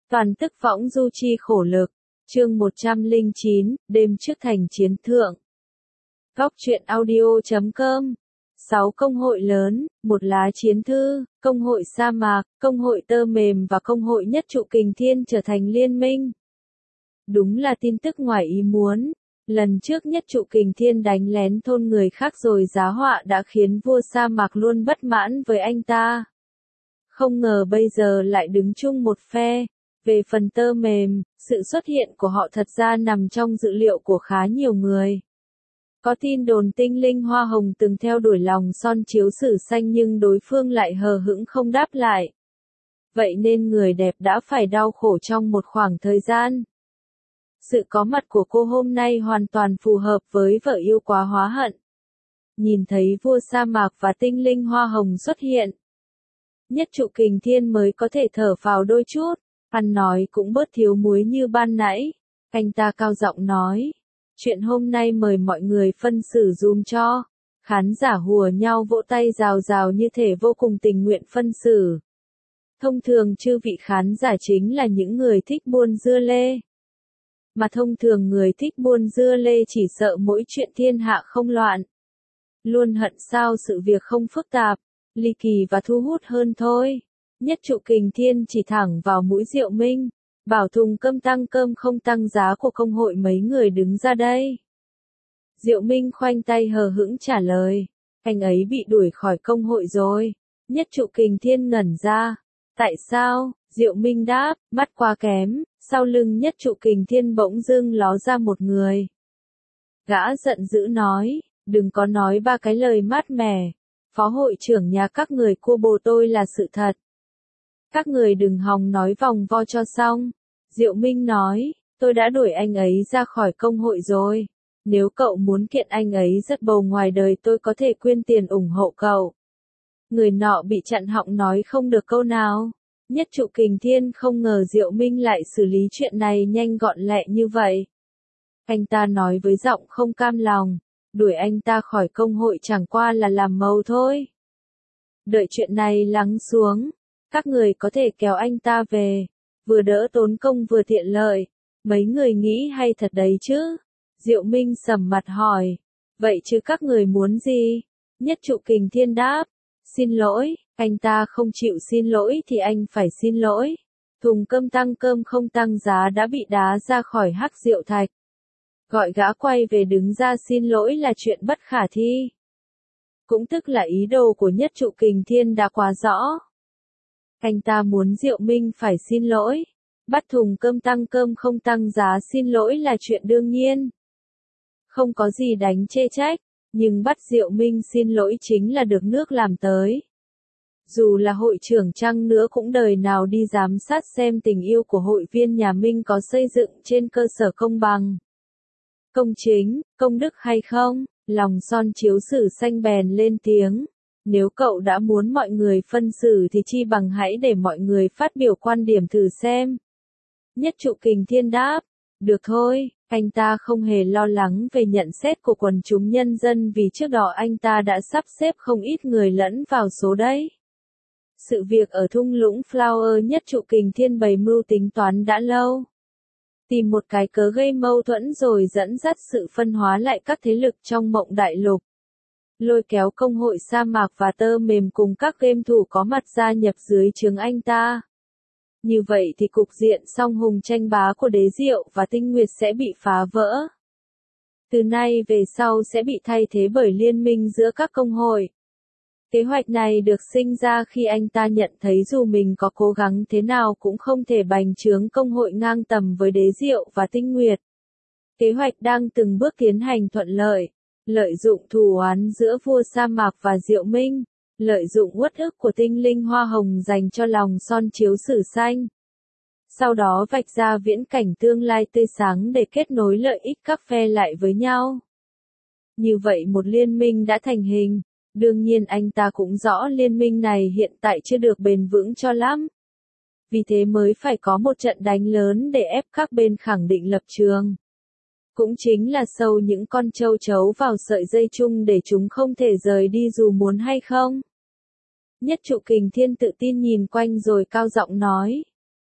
Toàn tức võng du chi khổ lực. Chương 109, đêm trước thành chiến thượng. Góc truyện audio.com. 6 công hội lớn, một lá chiến thư, công hội sa mạc, công hội tơ mềm và công hội nhất trụ kình thiên trở thành liên minh. Đúng là tin tức ngoài ý muốn. Lần trước nhất trụ kình thiên đánh lén thôn người khác rồi giá họa đã khiến vua sa mạc luôn bất mãn với anh ta. Không ngờ bây giờ lại đứng chung một phe. Về phần tơ mềm, sự xuất hiện của họ thật ra nằm trong dự liệu của khá nhiều người. Có tin đồn tinh linh hoa hồng từng theo đuổi lòng son chiếu sử xanh nhưng đối phương lại hờ hững không đáp lại. Vậy nên người đẹp đã phải đau khổ trong một khoảng thời gian. Sự có mặt của cô hôm nay hoàn toàn phù hợp với vợ yêu quá hóa hận. Nhìn thấy vua sa mạc và tinh linh hoa hồng xuất hiện. Nhất trụ kình thiên mới có thể thở phào đôi chút. Ăn nói cũng bớt thiếu muối như ban nãy. Anh ta cao giọng nói. Chuyện hôm nay mời mọi người phân xử dùm cho. Khán giả hùa nhau vỗ tay rào rào như thể vô cùng tình nguyện phân xử. Thông thường chư vị khán giả chính là những người thích buôn dưa lê. Mà thông thường người thích buôn dưa lê chỉ sợ mỗi chuyện thiên hạ không loạn. Luôn hận sao sự việc không phức tạp, ly kỳ và thu hút hơn thôi. Nhất trụ kình thiên chỉ thẳng vào mũi Diệu Minh, bảo thùng cơm không tăng giá của công hội mấy người đứng ra đây. Diệu Minh khoanh tay hờ hững trả lời, anh ấy bị đuổi khỏi công hội rồi. Nhất trụ kình thiên ngẩn ra, tại sao? Diệu Minh đáp, mắt quá kém, sau lưng nhất trụ kình thiên bỗng dưng ló ra một người. Gã giận dữ nói, đừng có nói ba cái lời mát mẻ, phó hội trưởng nhà các người cua bồ tôi là sự thật. Các người đừng hòng nói vòng vo cho xong. Diệu Minh nói, tôi đã đuổi anh ấy ra khỏi công hội rồi. Nếu cậu muốn kiện anh ấy rất bầu ngoài đời tôi có thể quyên tiền ủng hộ cậu. Người nọ bị chặn họng nói không được câu nào. Nhất trụ kình thiên không ngờ Diệu Minh lại xử lý chuyện này nhanh gọn lẹ như vậy. Anh ta nói với giọng không cam lòng, đuổi anh ta khỏi công hội chẳng qua là làm màu thôi. Đợi chuyện này lắng xuống. Các người có thể kéo anh ta về, vừa đỡ tốn công vừa tiện lợi. Mấy người nghĩ hay thật đấy chứ? Diệu Minh sầm mặt hỏi. Vậy chứ các người muốn gì? Nhất trụ kình thiên đáp. Xin lỗi, anh ta không chịu xin lỗi thì anh phải xin lỗi. Thùng cơm không tăng giá đã bị đá ra khỏi Hắc Diệu Thạch. Gọi gã quay về đứng ra xin lỗi là chuyện bất khả thi. Cũng tức là ý đồ của nhất trụ kình thiên đã quá rõ. Anh ta muốn Diệu Minh phải xin lỗi. Bắt thùng cơm không tăng giá xin lỗi là chuyện đương nhiên. Không có gì đánh chê trách, nhưng bắt Diệu Minh xin lỗi chính là được nước làm tới. Dù là hội trưởng chăng nữa cũng đời nào đi giám sát xem tình yêu của hội viên nhà Minh có xây dựng trên cơ sở công bằng, công chính, công đức hay không. Lòng son chiếu sử xanh bèn lên tiếng. Nếu cậu đã muốn mọi người phân xử thì chi bằng hãy để mọi người phát biểu quan điểm thử xem. Nhất trụ kình thiên đáp. Được thôi, anh ta không hề lo lắng về nhận xét của quần chúng nhân dân vì trước đó anh ta đã sắp xếp không ít người lẫn vào số đấy. Sự việc ở thung lũng Flower nhất trụ kình thiên bày mưu tính toán đã lâu. Tìm một cái cớ gây mâu thuẫn rồi dẫn dắt sự phân hóa lại các thế lực trong mộng đại lục. Lôi kéo công hội sa mạc và tơ mềm cùng các game thủ có mặt gia nhập dưới trướng anh ta. Như vậy thì cục diện song hùng tranh bá của Đế Diệu và Tinh Nguyệt sẽ bị phá vỡ. Từ nay về sau sẽ bị thay thế bởi liên minh giữa các công hội. Kế hoạch này được sinh ra khi anh ta nhận thấy dù mình có cố gắng thế nào cũng không thể bành trướng công hội ngang tầm với Đế Diệu và Tinh Nguyệt. Kế hoạch đang từng bước tiến hành thuận lợi. Lợi dụng thù oán giữa vua sa mạc và Diệu Minh, lợi dụng uất ức của tinh linh hoa hồng dành cho lòng son chiếu sử xanh. Sau đó vạch ra viễn cảnh tương lai tươi sáng để kết nối lợi ích các phe lại với nhau. Như vậy một liên minh đã thành hình, đương nhiên anh ta cũng rõ liên minh này hiện tại chưa được bền vững cho lắm. Vì thế mới phải có một trận đánh lớn để ép các bên khẳng định lập trường. Cũng chính là sâu những con châu chấu vào sợi dây chung để chúng không thể rời đi dù muốn hay không. Nhất trụ kình thiên tự tin nhìn quanh rồi cao giọng nói.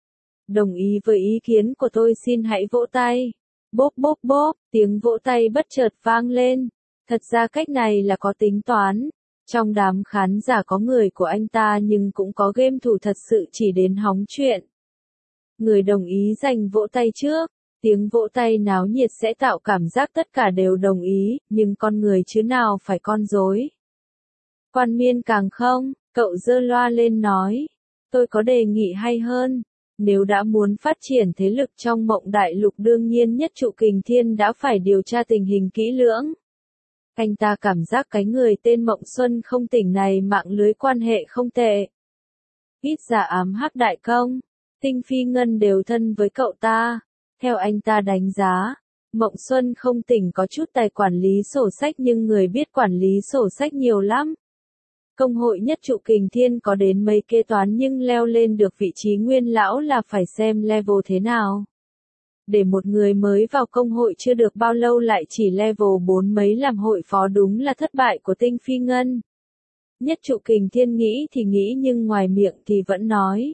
Đồng ý với ý kiến của tôi xin hãy vỗ tay. Bốp bốp bốp, tiếng vỗ tay bất chợt vang lên. Thật ra cách này là có tính toán. Trong đám khán giả có người của anh ta nhưng cũng có game thủ thật sự chỉ đến hóng chuyện. Người đồng ý dành vỗ tay trước. Tiếng vỗ tay náo nhiệt sẽ tạo cảm giác tất cả đều đồng ý, nhưng con người chứ nào phải con rối. Quan Miên càng không, cậu giơ loa lên nói. Tôi có đề nghị hay hơn. Nếu đã muốn phát triển thế lực trong Mộng Đại Lục đương nhiên Nhất Trụ Kình Thiên đã phải điều tra tình hình kỹ lưỡng. Anh ta cảm giác cái người tên Mộng Xuân không tỉnh này mạng lưới quan hệ không tệ. Ít giả ám hắc đại công, Tinh Phi Ngân đều thân với cậu ta. Theo anh ta đánh giá, Mộng Xuân không tỉnh có chút tài quản lý sổ sách nhưng người biết quản lý sổ sách nhiều lắm. Công hội Nhất Trụ Kình Thiên có đến mấy kế toán nhưng leo lên được vị trí nguyên lão là phải xem level thế nào. Để một người mới vào công hội chưa được bao lâu lại chỉ level 4 mấy làm hội phó đúng là thất bại của Tinh Phi Ngân. Nhất Trụ Kình Thiên nghĩ thì nghĩ nhưng ngoài miệng thì vẫn nói.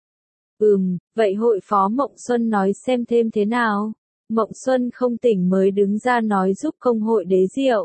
Vậy hội phó Mộng Xuân nói xem thêm thế nào. Mộng Xuân không tỉnh mới đứng ra nói giúp công hội đế diệu.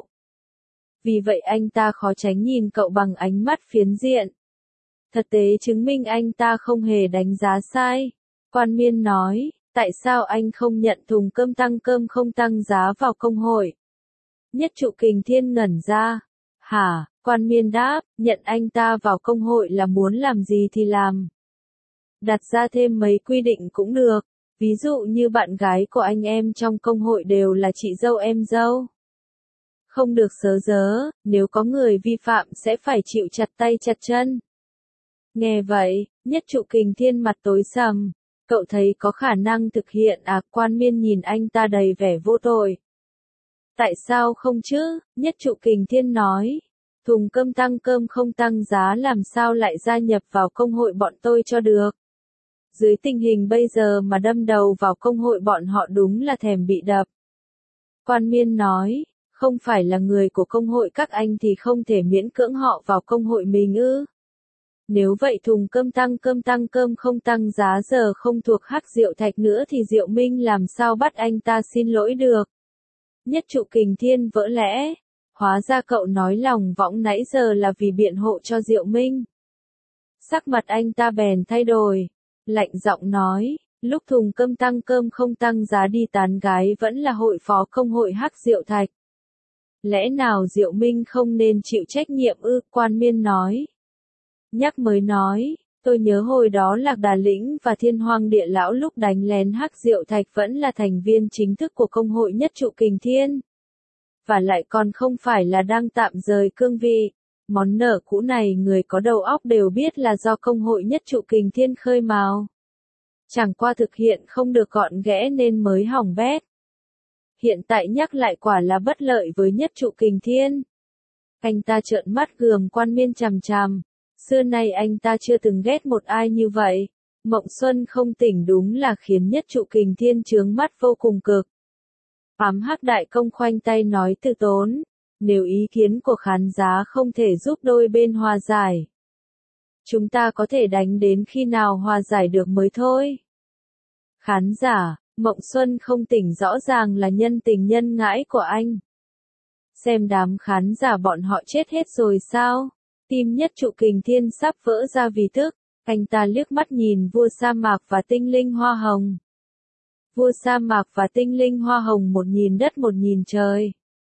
Vì vậy anh ta khó tránh nhìn cậu bằng ánh mắt phiến diện. Thực tế chứng minh anh ta không hề đánh giá sai. Quan Miên nói, tại sao anh không nhận thùng cơm không tăng giá vào công hội? Nhất Trụ Kình Thiên ngẩn ra. Hả? Quan Miên đáp, nhận anh ta vào công hội là muốn làm gì thì làm. Đặt ra thêm mấy quy định cũng được. Ví dụ như bạn gái của anh em trong công hội đều là chị dâu em dâu. Không được sớ dớ, nếu có người vi phạm sẽ phải chịu chặt tay chặt chân. Nghe vậy, Nhất Trụ Kình Thiên mặt tối sầm. Cậu thấy có khả năng thực hiện à? Quan Miên nhìn anh ta đầy vẻ vô tội. Tại sao không chứ? Nhất Trụ Kình Thiên nói. Thùng cơm không tăng giá làm sao lại gia nhập vào công hội bọn tôi cho được. Dưới tình hình bây giờ mà đâm đầu vào công hội bọn họ đúng là thèm bị đập. Quan Miên nói, không phải là người của công hội các anh thì không thể miễn cưỡng họ vào công hội mình ư. Nếu vậy thùng cơm không tăng giá giờ không thuộc Hắc Diệu Thạch nữa thì Diệu Minh làm sao bắt anh ta xin lỗi được. Nhất Trụ Kình Thiên vỡ lẽ. Hóa ra cậu nói lòng võng nãy giờ là vì biện hộ cho Diệu Minh. Sắc mặt anh ta bèn thay đổi. Lạnh giọng nói, lúc thùng cơm không tăng giá đi tán gái vẫn là hội phó công hội Hắc Diệu Thạch. Lẽ nào Diệu Minh không nên chịu trách nhiệm ư? Quan Miên nói. Nhắc mới nói, tôi nhớ hồi đó Lạc Đà Lĩnh và Thiên Hoang Địa Lão lúc đánh lén Hắc Diệu Thạch vẫn là thành viên chính thức của công hội Nhất Trụ Kình Thiên. Và lại còn không phải là đang tạm rời cương vị. Món nợ cũ này người có đầu óc đều biết là do công hội Nhất Trụ Kình Thiên khơi mào. Chẳng qua thực hiện không được gọn ghẽ nên mới hỏng bét. Hiện tại nhắc lại quả là bất lợi với Nhất Trụ Kình Thiên. Anh ta trợn mắt gườm Quan Miên chằm chằm. Xưa nay anh ta chưa từng ghét một ai như vậy. Mộng Xuân không tỉnh đúng là khiến Nhất Trụ Kình Thiên chướng mắt vô cùng cực. Ám Hắc Đại Công khoanh tay nói từ tốn. Nếu ý kiến của khán giả không thể giúp đôi bên hòa giải, chúng ta có thể đánh đến khi nào hòa giải được mới thôi. Khán giả, Mộng Xuân không tỉnh rõ ràng là nhân tình nhân ngãi của anh. Xem đám khán giả bọn họ chết hết rồi sao? Tim Nhất Trụ Kình Thiên sắp vỡ ra vì tức. Anh ta liếc mắt nhìn vua sa mạc và tinh linh hoa hồng. Vua sa mạc và tinh linh hoa hồng một nhìn đất một nhìn trời.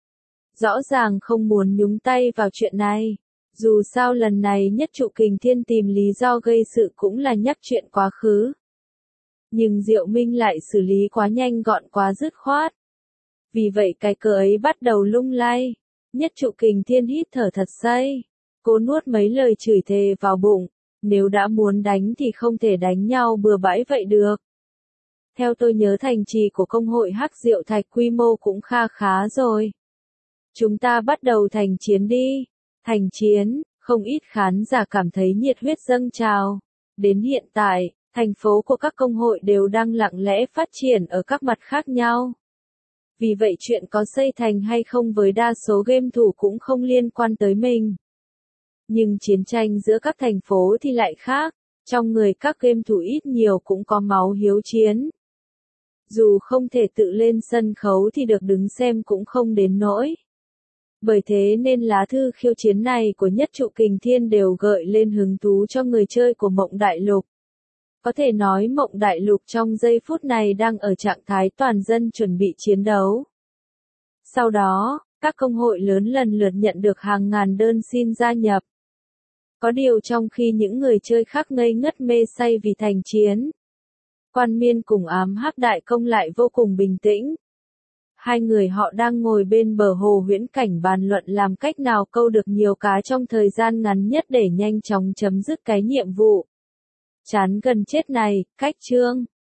Rõ ràng không muốn nhúng tay vào chuyện này. Dù sao lần này Nhất Trụ Kình Thiên tìm lý do gây sự cũng là nhắc chuyện quá khứ. Nhưng Diệu Minh lại xử lý quá nhanh gọn quá dứt khoát. Vì vậy cái cớ ấy bắt đầu lung lay. Nhất Trụ Kình Thiên hít thở thật say. Cô nuốt mấy lời chửi thề vào bụng. Nếu đã muốn đánh thì không thể đánh nhau bừa bãi vậy được. Theo tôi nhớ thành trì của công hội Hắc Diệu Thạch quy mô cũng kha khá rồi. Chúng ta bắt đầu thành chiến đi. Thành chiến, không ít khán giả cảm thấy nhiệt huyết dâng trào. Đến hiện tại, thành phố của các công hội đều đang lặng lẽ phát triển ở các mặt khác nhau. Vì vậy chuyện có xây thành hay không với đa số game thủ cũng không liên quan tới mình. Nhưng chiến tranh giữa các thành phố thì lại khác. Trong người các game thủ ít nhiều cũng có máu hiếu chiến. Dù không thể tự lên sân khấu thì được đứng xem cũng không đến nỗi. Bởi thế nên lá thư khiêu chiến này của Nhất Trụ Kình Thiên đều gợi lên hứng thú cho người chơi của Mộng Đại Lục. Có thể nói Mộng Đại Lục trong giây phút này đang ở trạng thái toàn dân chuẩn bị chiến đấu. Sau đó, các công hội lớn lần lượt nhận được hàng ngàn đơn xin gia nhập. Có điều trong khi những người chơi khác ngây ngất mê say vì thành chiến, Quan Miên cùng Ám Hắc Đại Công lại vô cùng bình tĩnh. Hai người họ đang ngồi bên bờ hồ huyễn cảnh bàn luận làm cách nào câu được nhiều cá trong thời gian ngắn nhất để nhanh chóng chấm dứt cái nhiệm vụ chán gần chết này. Cách chương